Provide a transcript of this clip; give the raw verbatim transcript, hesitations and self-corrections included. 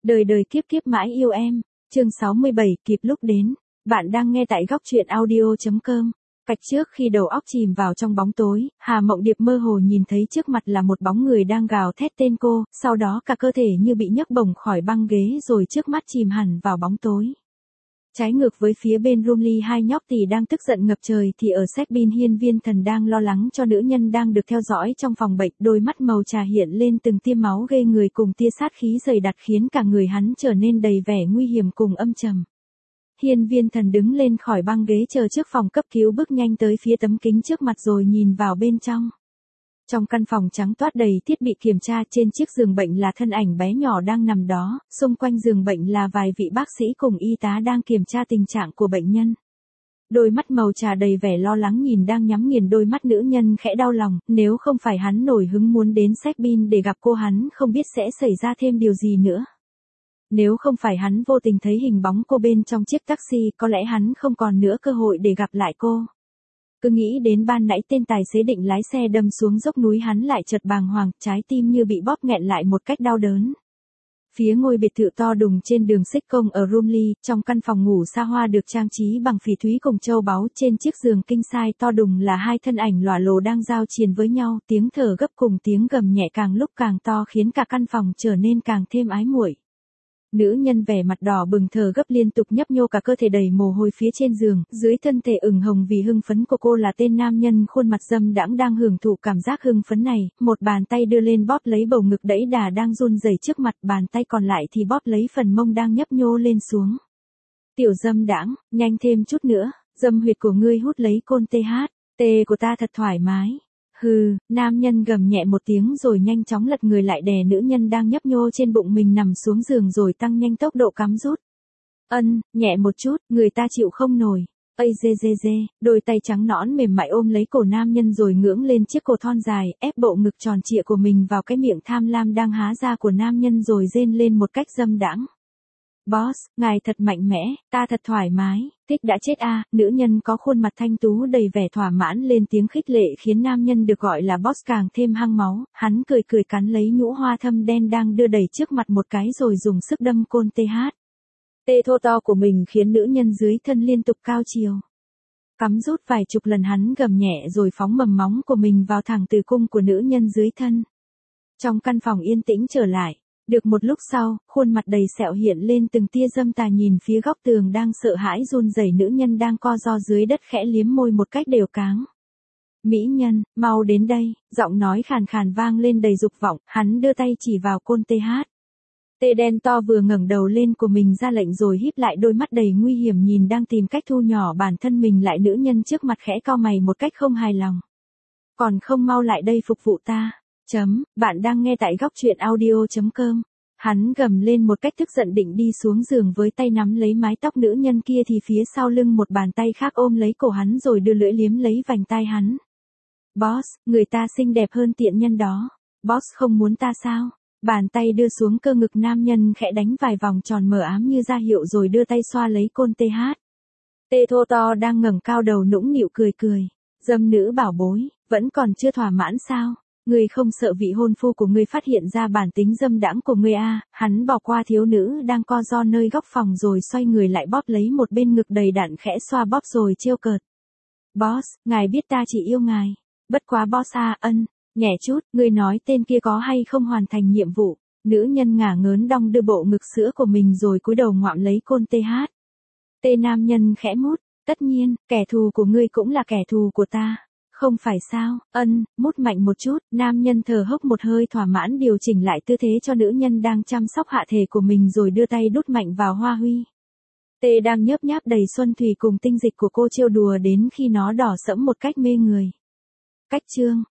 Đời đời kiếp kiếp mãi yêu em, chương sáu mươi bảy kịp lúc đến. Bạn đang nghe tại góc truyện audio chấm com. Cạch trước khi đầu óc chìm vào trong bóng tối, Hà Mộng Điệp mơ hồ nhìn thấy trước mặt là một bóng người đang gào thét tên cô, sau đó cả cơ thể như bị nhấc bổng khỏi băng ghế rồi trước mắt chìm hẳn vào bóng tối. Trái ngược với phía bên Rumley, hai nhóc tỳ đang tức giận ngập trời thì ở Sabin Hiên Viên Thần đang lo lắng cho nữ nhân đang được theo dõi trong phòng bệnh, đôi mắt màu trà hiện lên từng tia máu ghê người cùng tia sát khí dày đặc khiến cả người hắn trở nên đầy vẻ nguy hiểm cùng âm trầm. Hiên Viên Thần đứng lên khỏi băng ghế chờ trước phòng cấp cứu, bước nhanh tới phía tấm kính trước mặt rồi nhìn vào bên trong. Trong căn phòng trắng toát đầy thiết bị kiểm tra, trên chiếc giường bệnh là thân ảnh bé nhỏ đang nằm đó, xung quanh giường bệnh là vài vị bác sĩ cùng y tá đang kiểm tra tình trạng của bệnh nhân. Đôi mắt màu trà đầy vẻ lo lắng nhìn đang nhắm nghiền đôi mắt nữ nhân, khẽ đau lòng, nếu không phải hắn nổi hứng muốn đến Sabin để gặp cô, hắn không biết sẽ xảy ra thêm điều gì nữa. Nếu không phải hắn vô tình thấy hình bóng cô bên trong chiếc taxi, có lẽ hắn không còn nữa cơ hội để gặp lại cô. Cứ nghĩ đến ban nãy tên tài xế định lái xe đâm xuống dốc núi, hắn lại chợt bàng hoàng, trái tim như bị bóp nghẹn lại một cách đau đớn. Phía ngôi biệt thự to đùng trên đường Xích Công ở Rumley, trong căn phòng ngủ xa hoa được trang trí bằng phỉ thúy cùng châu báu, trên chiếc giường king size to đùng là hai thân ảnh lòa lồ đang giao chiến với nhau, tiếng thở gấp cùng tiếng gầm nhẹ càng lúc càng to khiến cả căn phòng trở nên càng thêm ái muội. Nữ nhân vẻ mặt đỏ bừng thở gấp liên tục nhấp nhô, cả cơ thể đầy mồ hôi phía trên giường, dưới thân thể ửng hồng vì hưng phấn của cô là tên nam nhân khuôn mặt dâm đãng đang hưởng thụ cảm giác hưng phấn này, một bàn tay đưa lên bóp lấy bầu ngực đẫy đà đang run rẩy trước mặt, bàn tay còn lại thì bóp lấy phần mông đang nhấp nhô lên xuống. Tiểu dâm đãng, nhanh thêm chút nữa, dâm huyệt của ngươi hút lấy côn tê hát, tê của ta thật thoải mái. Hừ, nam nhân gầm nhẹ một tiếng rồi nhanh chóng lật người lại đè nữ nhân đang nhấp nhô trên bụng mình nằm xuống giường rồi tăng nhanh tốc độ cắm rút. Ân, nhẹ một chút, người ta chịu không nổi. Ây dê dê dê, đôi tay trắng nõn mềm mại ôm lấy cổ nam nhân rồi ngưỡng lên chiếc cổ thon dài, ép bộ ngực tròn trịa của mình vào cái miệng tham lam đang há ra của nam nhân rồi rên lên một cách dâm đãng. Boss, ngài thật mạnh mẽ, ta thật thoải mái, thích đã chết a. À, nữ nhân có khuôn mặt thanh tú đầy vẻ thỏa mãn lên tiếng khích lệ khiến nam nhân được gọi là boss càng thêm hăng máu, hắn cười cười cắn lấy nhũ hoa thâm đen đang đưa đầy trước mặt một cái rồi dùng sức đâm côn tê hát. Tê thô to của mình khiến nữ nhân dưới thân liên tục cao chiều. Cắm rút vài chục lần, hắn gầm nhẹ rồi phóng mầm móng của mình vào thẳng tử cung của nữ nhân dưới thân. Trong căn phòng yên tĩnh trở lại. Được một lúc sau, khuôn mặt đầy sẹo hiện lên từng tia dâm tà nhìn phía góc tường đang sợ hãi run rẩy nữ nhân đang co ro dưới đất, khẽ liếm môi một cách đều cáng. Mỹ nhân, mau đến đây, giọng nói khàn khàn vang lên đầy dục vọng, hắn đưa tay chỉ vào côn tê hát. Tê đen to vừa ngẩng đầu lên của mình ra lệnh rồi híp lại đôi mắt đầy nguy hiểm nhìn đang tìm cách thu nhỏ bản thân mình lại, nữ nhân trước mặt khẽ cau mày một cách không hài lòng. Còn không mau lại đây phục vụ ta. Chấm, bạn đang nghe tại góc truyện audio chấm com. Hắn gầm lên một cách tức giận định đi xuống giường với tay nắm lấy mái tóc nữ nhân kia thì phía sau lưng một bàn tay khác ôm lấy cổ hắn rồi đưa lưỡi liếm lấy vành tai hắn. Boss, người ta xinh đẹp hơn tiện nhân đó. Boss không muốn ta sao? Bàn tay đưa xuống cơ ngực nam nhân khẽ đánh vài vòng tròn mờ ám như ra hiệu rồi đưa tay xoa lấy côn tê hát. Tê thô to đang ngẩng cao đầu nũng nịu cười cười. Dâm nữ bảo bối, vẫn còn chưa thỏa mãn sao? Ngươi không sợ vị hôn phu của ngươi phát hiện ra bản tính dâm đãng của ngươi à? Hắn bỏ qua thiếu nữ đang co ro nơi góc phòng rồi xoay người lại bóp lấy một bên ngực đầy đặn, khẽ xoa bóp rồi trêu cợt. Boss, ngài biết ta chỉ yêu ngài. Bất quá boss à, ân, nhẹ chút, ngươi nói tên kia có hay không hoàn thành nhiệm vụ. Nữ nhân ngả ngớn đong đưa bộ ngực sữa của mình rồi cúi đầu ngoạm lấy côn tê hát. Tê nam nhân khẽ mút, tất nhiên, kẻ thù của ngươi cũng là kẻ thù của ta. Không phải sao, ân, mút mạnh một chút, nam nhân thở hốc một hơi thỏa mãn điều chỉnh lại tư thế cho nữ nhân đang chăm sóc hạ thể của mình rồi đưa tay đút mạnh vào hoa huy. Tê đang nhớp nháp đầy xuân thủy cùng tinh dịch của cô trêu đùa đến khi nó đỏ sẫm một cách mê người. Cách chương,